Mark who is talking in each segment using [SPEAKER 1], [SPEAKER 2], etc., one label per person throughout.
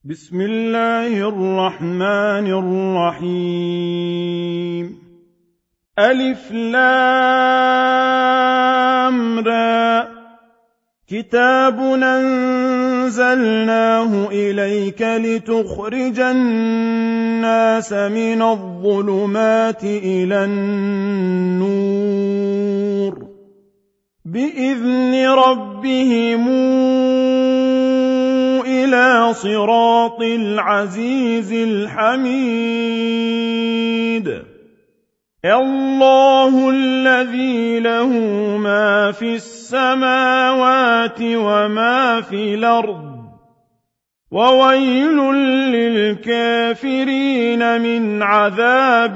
[SPEAKER 1] بسم الله الرحمن الرحيم ألف لام را كتاب أنزلناه إليك لتخرج الناس من الظلمات إلى النور بإذن ربهم إلى صراط العزيز الحميد الله الذي له ما في السماوات وما في الأرض وويل للكافرين من عذاب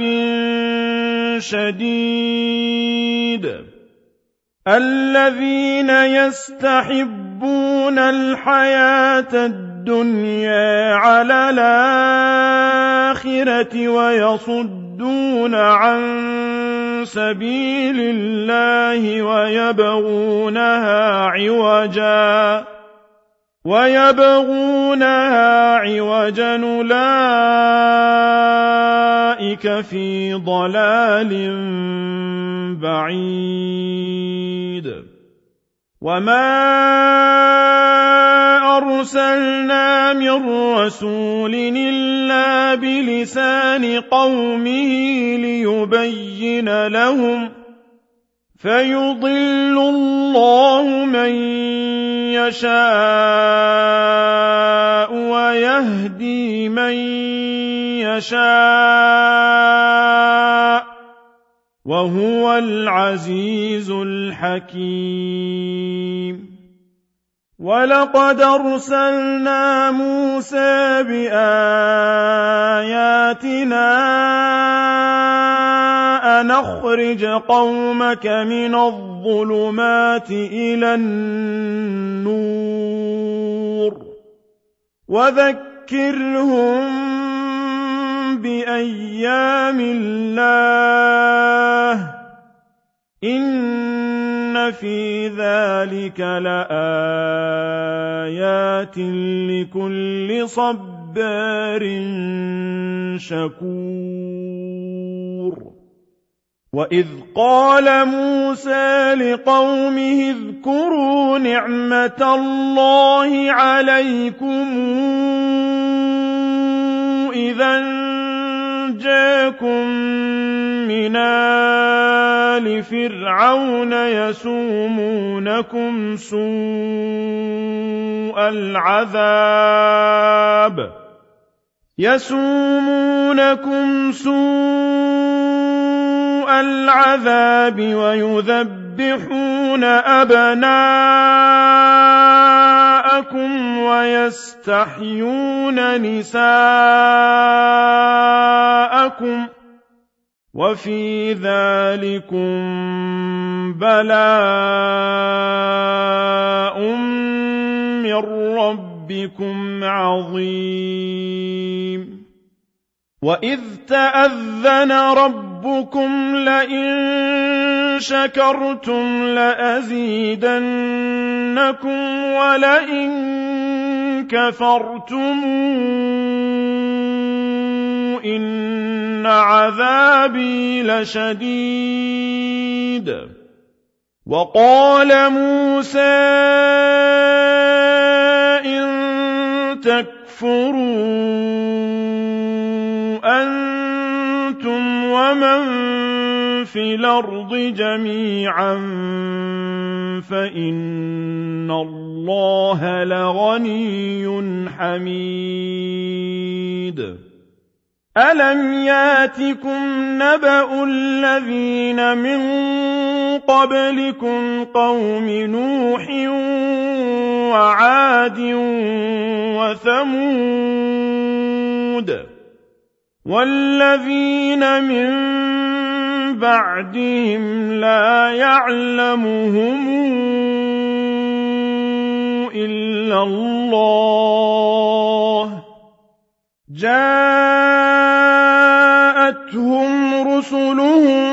[SPEAKER 1] شديد الذين يستحبون الحياة الدنيا على الآخرة ويصدون عن سبيل الله ويبغونها عوجا أولئك في ضلال بعيد وما أرسلنا من رسول إلا بلسان قومه ليبين لهم فيضل الله من يشاء ويهدي من يشاء وهو العزيز الحكيم ولقد أرسلنا موسى بآياتنا أن أخرج قومك من الظلمات إلى النور وذكرهم بأيام الله إن في ذلك لآيات لكل صبار شكور وإذ قال موسى لقومه اذكروا نعمة الله عليكم إذا جاءكم من آل فرعون يسومونكم سوء العذاب ويذبحون أبناءكم ويستحيون نساءكم وفي ذلكم بلاء من ربكم عظيم وإذ تأذن ربكم لئن شكرتم لأزيدنكم ولئن كفرتم إن عذابي لشديد وقال موسى إن تكفروا أنتم ومن في الأرض جميعا فإن الله لغني حميد ألم ياتكم نبأ الذين من قبلكم قوم نوح وعاد وثمود والذين من بعدهم لا يعلمهم إلا الله جاءتهم رسلهم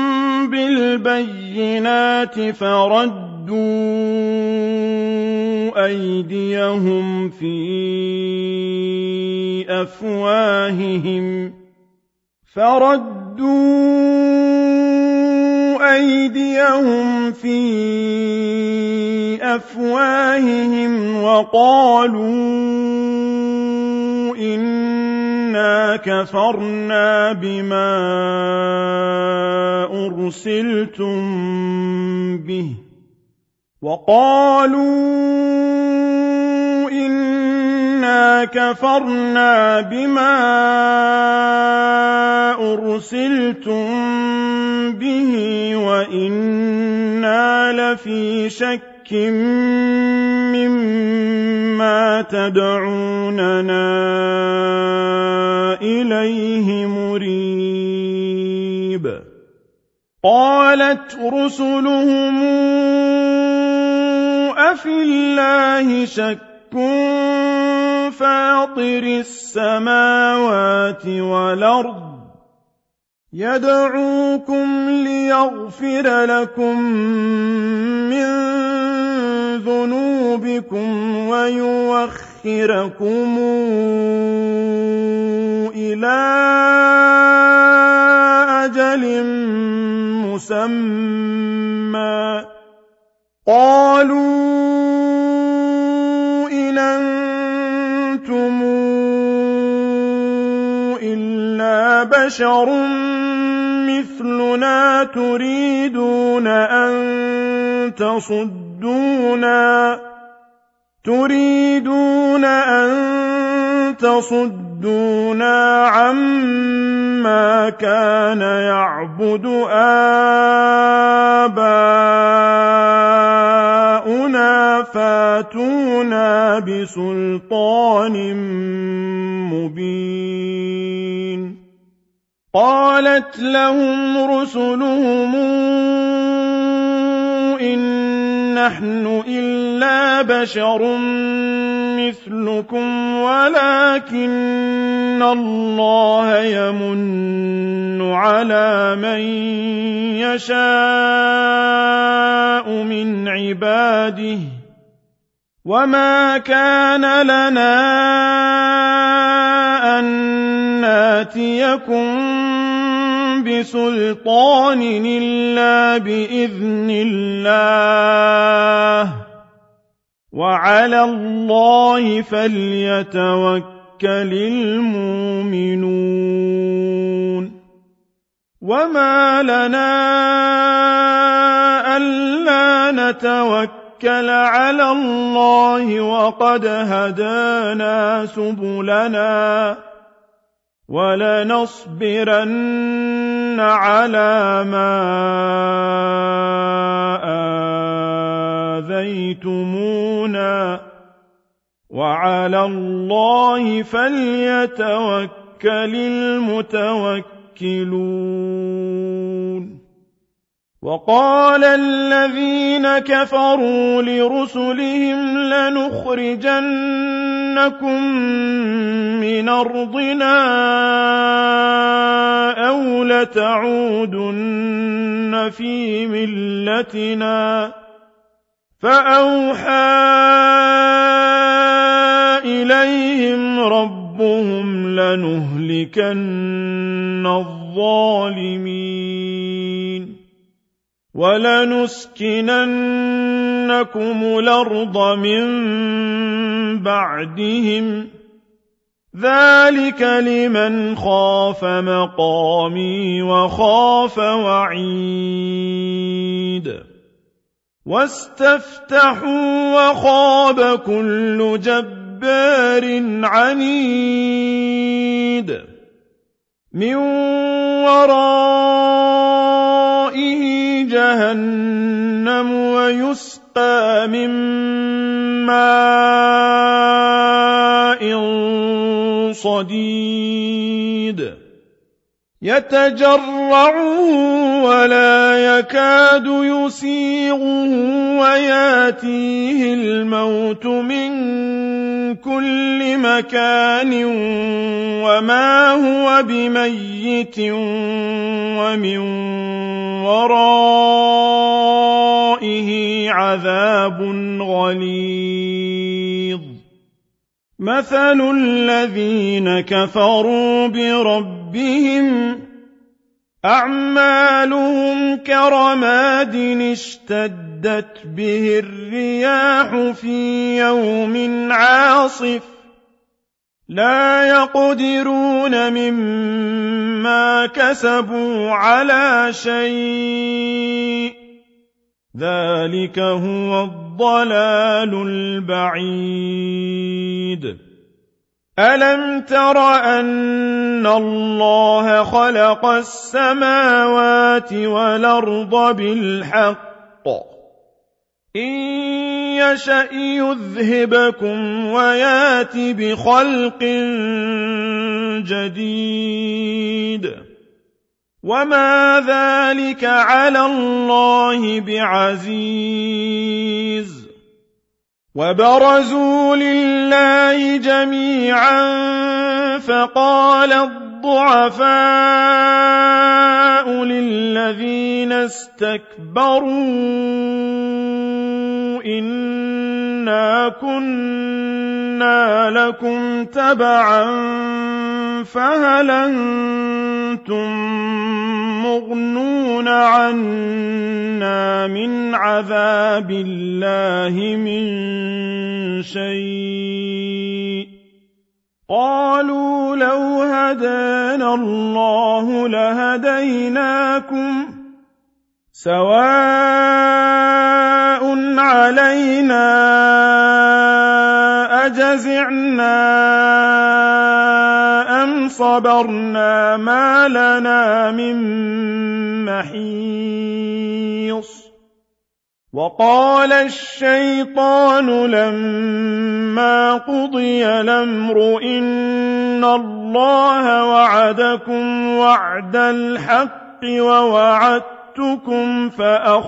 [SPEAKER 1] بالبينات فردوا أيديهم في أفواههم وقالوا إنا كفرنا بما أرسلتم به وإنا لفي شك مما تدعوننا إليه مريب. قالت رسلهم أفي الله شك فاطر السماوات والأرض يدعوكم ليغفر لكم من ذنوبكم ويؤخركم إلى أجل مسمى. قالوا إن أنتم إلا بشر مثلنا تريدون أن تصدونا عما كان يعبد آباؤنا فاتونا بسلطان مبين. قالت لهم رسلهم إن نحن إلا بشر مثلكم ولكن الله يمن على من يشاء من عباده وما كان لنا أن ناتيكم بسلطان إلا بإذن الله وعلى الله فليتوكل المؤمنون. وما لنا ألا نتوكل على الله وقد هدانا سبلنا ولنصبرن على ما آذيتمونا وعلى الله فليتوكل المتوكلون. وقال الذين كفروا لرسلهم لنخرجنكم من أرضنا أو لتعودن في ملتنا فأوحى إليهم ربهم لنهلكن الظالمين ولنسكننكم الأرض من بعدهم ذلك لمن خاف مقامي وخاف وعيد. واستفتحوا وخاب كل جبار عنيد من ورائه جهنم ويسقى من ماء صديد يتجرعه ولا يكاد يسيغه وياتيه الموت من كل مكان وما هو بميت ومن ورائه عذاب غليظ. مثل الذين كفروا بربهم أعمالهم كرماد اشتدت به الرياح في يوم عاصف لا يقدرون مما كسبوا على شيء ذلك هو الضلال البعيد ألم تر أن الله خلق السماوات والأرض بالحق إن يشأ يذهبكم ويات بخلق جديد وما ذلك على الله بعزيز وبرزوا لله جميعا فقال الضعفاء للذين استكبروا إنا كنا لكم تبعا فهل أنتم مغنون عنا من عذاب الله من شيء قالوا لو هدانا الله لهديناكم سواء علينا أجزعنا أم صبرنا ما لنا من محيص وقال الشيطان لما قضي الأمر إن الله وعدكم وعد الحق ووعدتكم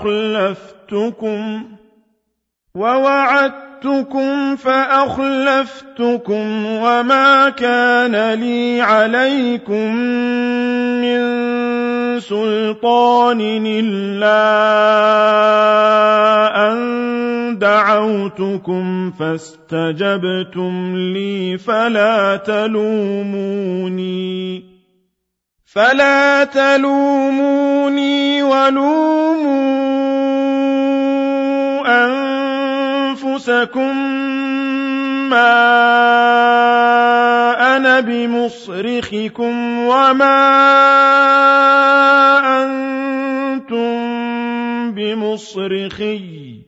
[SPEAKER 1] فأخلفتكم وما كان لي عليكم من سلطان إلا أن دعوتكم فاستجبتم لي فلا تلوموني ولوموا أنفسكم ما أنا بمصرخكم وما أنتم بمصرخي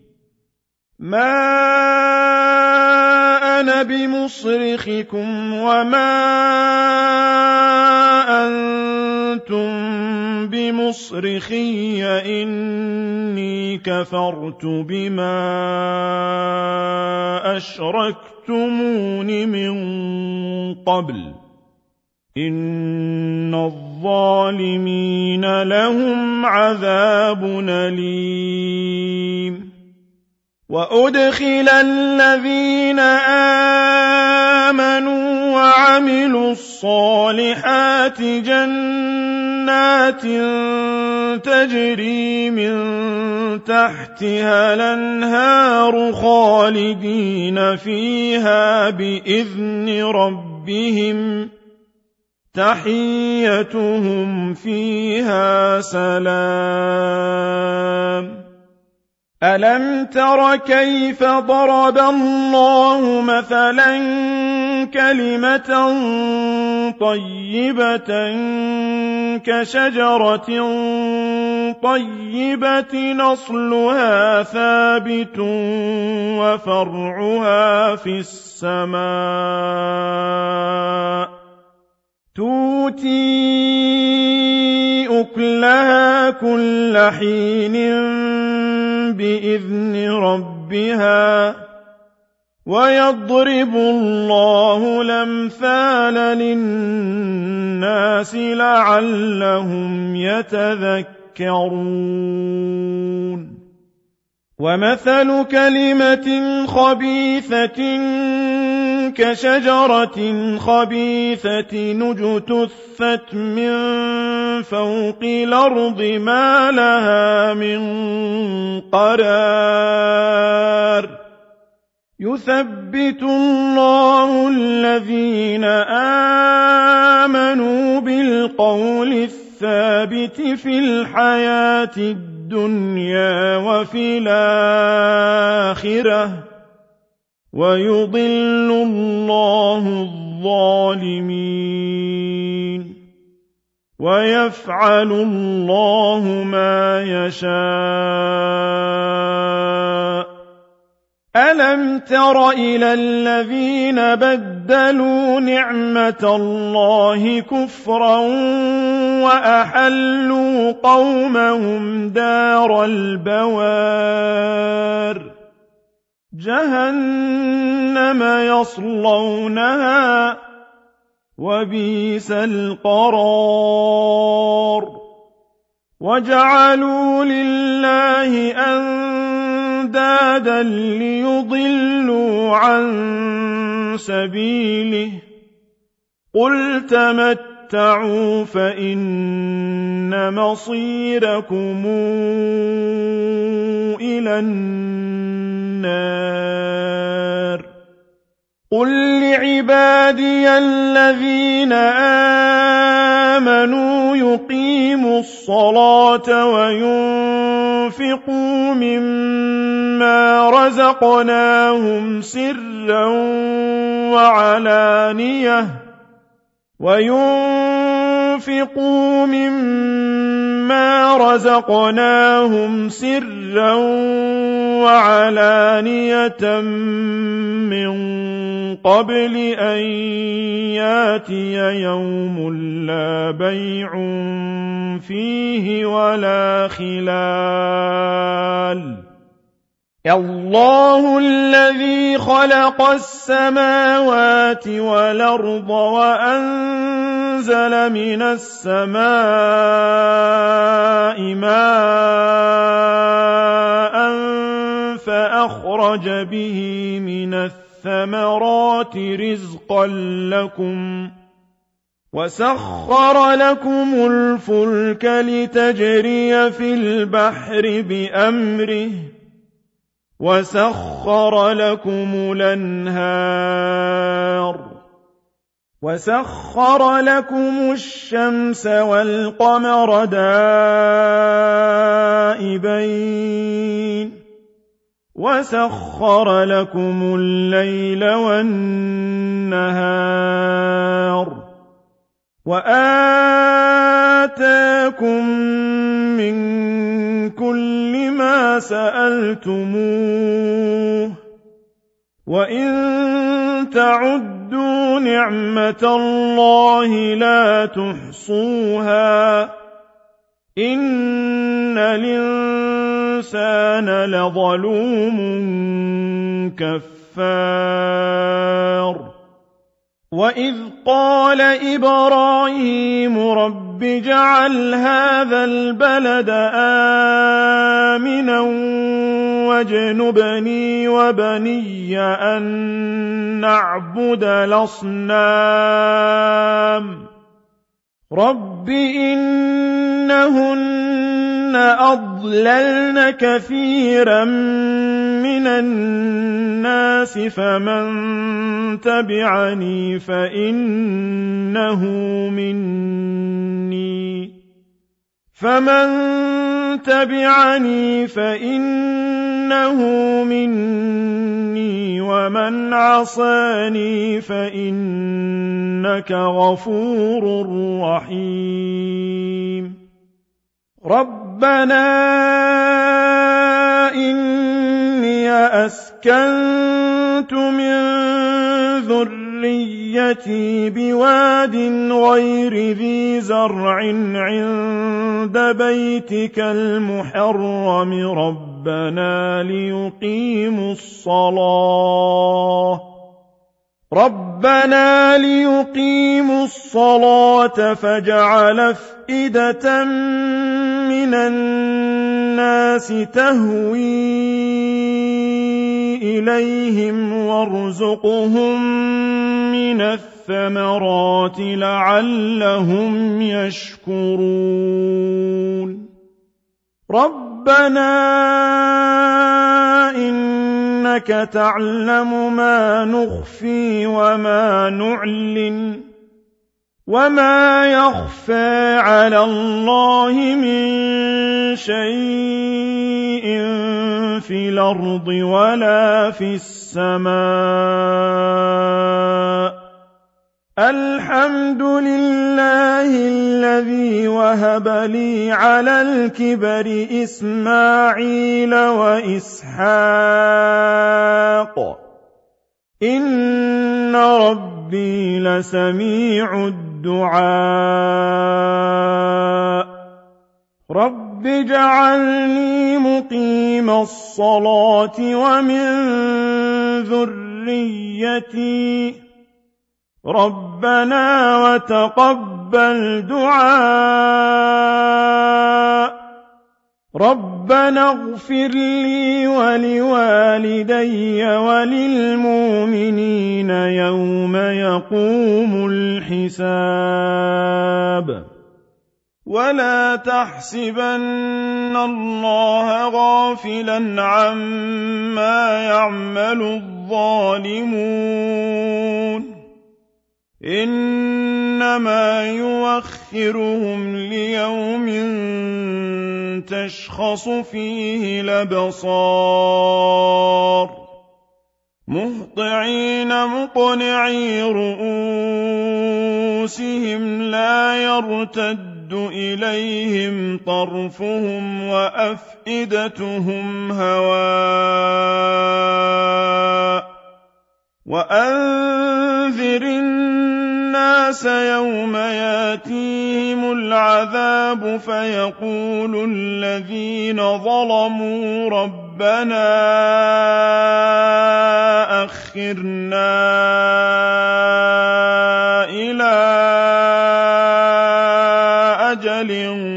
[SPEAKER 1] إني كفرت بما أشركتمون من قبل إن الظالمين لهم عذاب أليم وأدخل الذين آمنوا وعملوا الصالحات جنات تجري من تحتها الأنهار خالدين فيها بإذن ربهم تحيتهم فيها سلام ألم تر كيف ضرب الله مثلا كلمة طيبة كشجرة طيبة نصلها ثابت وفرعها في السماء تؤتي أكلها كل حين بإذن ربها ويضرب الله الأمثال للناس لعلهم يتذكرون ومثل كلمة خبيثة كشجرة خبيثة اجتثت من فوق الأرض ما لها من قرار يثبت الله الذين آمنوا بالقول الثابت في الحياة الدنيا وفي الآخرة ويضل الله الظالمين ويفعل الله ما يشاء. ألم تر إلى الذين بدلوا نعمة الله كفرا وأحلوا قومهم دار البوار جهنم يصلونها وبئس القرار. وجعلوا لله أندادا ليضلوا عن سبيله قل تمتعوا فإن مصيركم إلى النار. قل لعبادي الذين آمنوا يقيموا الصلاة وينفقوا مما رزقناهم سرا وعلانية من قبل أن ياتي يوم لا بيع فيه ولا خلال. الله الذي خلق السماوات والأرض وأنزل من السماء ماء فأخرج به من الثمرات رزقا لكم وسخر لكم الفلك لتجري في البحر بأمره وسخر لكم الأنهار وسخر لكم الشمس والقمر دائبين وسخر لكم الليل والنهار وآتاكم من كل ما سألتموه وإن تعدوا نعمة الله لا تحصوها إن الإنسان لظلوم كفار. وإذ قال إبراهيم رب اجعل هذا البلد آمنا واجنبني وبني أن نعبد الأصنام رب إنهن أضللن كثيرا من الناس فمن تبعني فإنه مني ومن عصاني فإنك غفور رحيم. ربنا إني أسكنت من ذريتي بواد غير ذي زرع عند بيتك المحرم ربنا ليقيموا الصلاة فاجعل أفئدة من الناس تهوي إليهم وارزقهم من الثمرات لعلهم يشكرون. ربنا إني إنك تعلم ما نخفي وما نعلن وما يخفى على الله من شيء في الأرض ولا في السماء. الحمد لله الذي وهب لي على الكبر إسماعيل وإسحاق إن ربي لسميع الدعاء. رب اجعلني مقيم الصلاة ومن ذريتي ربنا وتقبل دعاء. ربنا اغفر لي ولوالدي وللمؤمنين يوم يقوم الحساب. ولا تحسبن الله غافلا عما يعمل الظالمون إنما يؤخرهم ليوم تشخص فيه الأبصار مهطعين مقنعي رؤوسهم لا يرتد إليهم طرفهم وأفئدتهم هواء. وأنذر الناس يوم ياتيهم العذاب فيقول الذين ظلموا ربنا أخرنا إلى أجل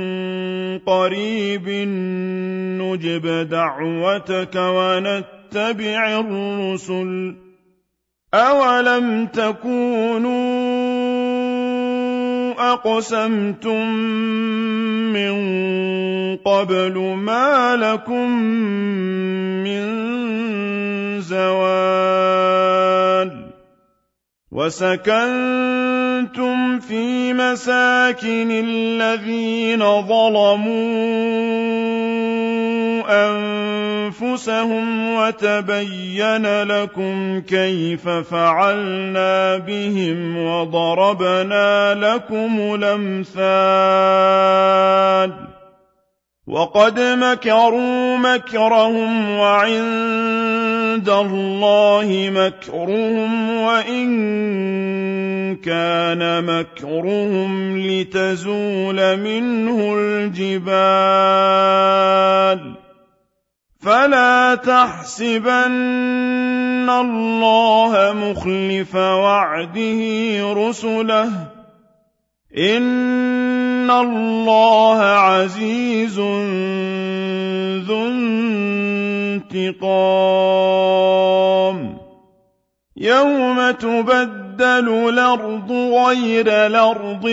[SPEAKER 1] قريب نجب دعوتك ونتبع الرسل أولم تكونوا أقسمتم من قبل ما لكم من زوال. وسكنتم في مساكن الذين ظلموا أنفسهم وتبين لكم كيف فعلنا بهم وضربنا لكم الأمثال. وقد مكروا مكرهم وعند الله مكرهم وإن كان مكرهم لتزول منه الجبال. فلا تحسبن الله مخلف وعده رسله إن الله عزيز ذو انتقام. يوم تبدل الأرض غير الأرض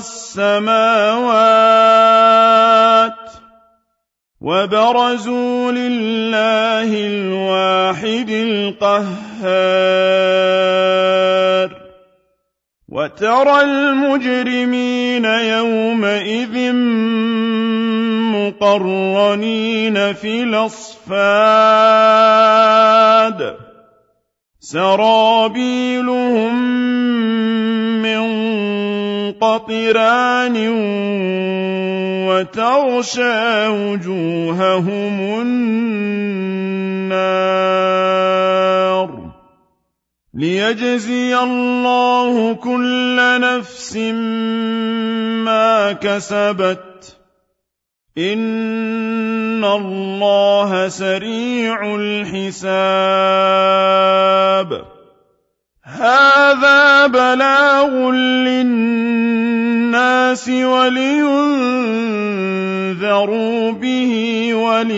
[SPEAKER 1] والسماوات وبرزوا لله الواحد القهار. وترى المجرمين يومئذ مقرنين في الأصفاد سرابيلهم من قطران وتغشى وجوههم النار. ليجزي الله كل نفس ما كسبت إن الله سريع الحساب. هذا بلاغ للناس ولينذروا به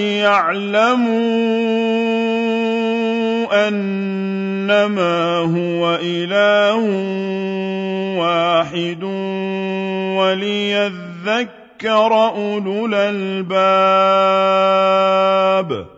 [SPEAKER 1] وليعلموا أنما هو إله واحد وليذكر أولو الألباب.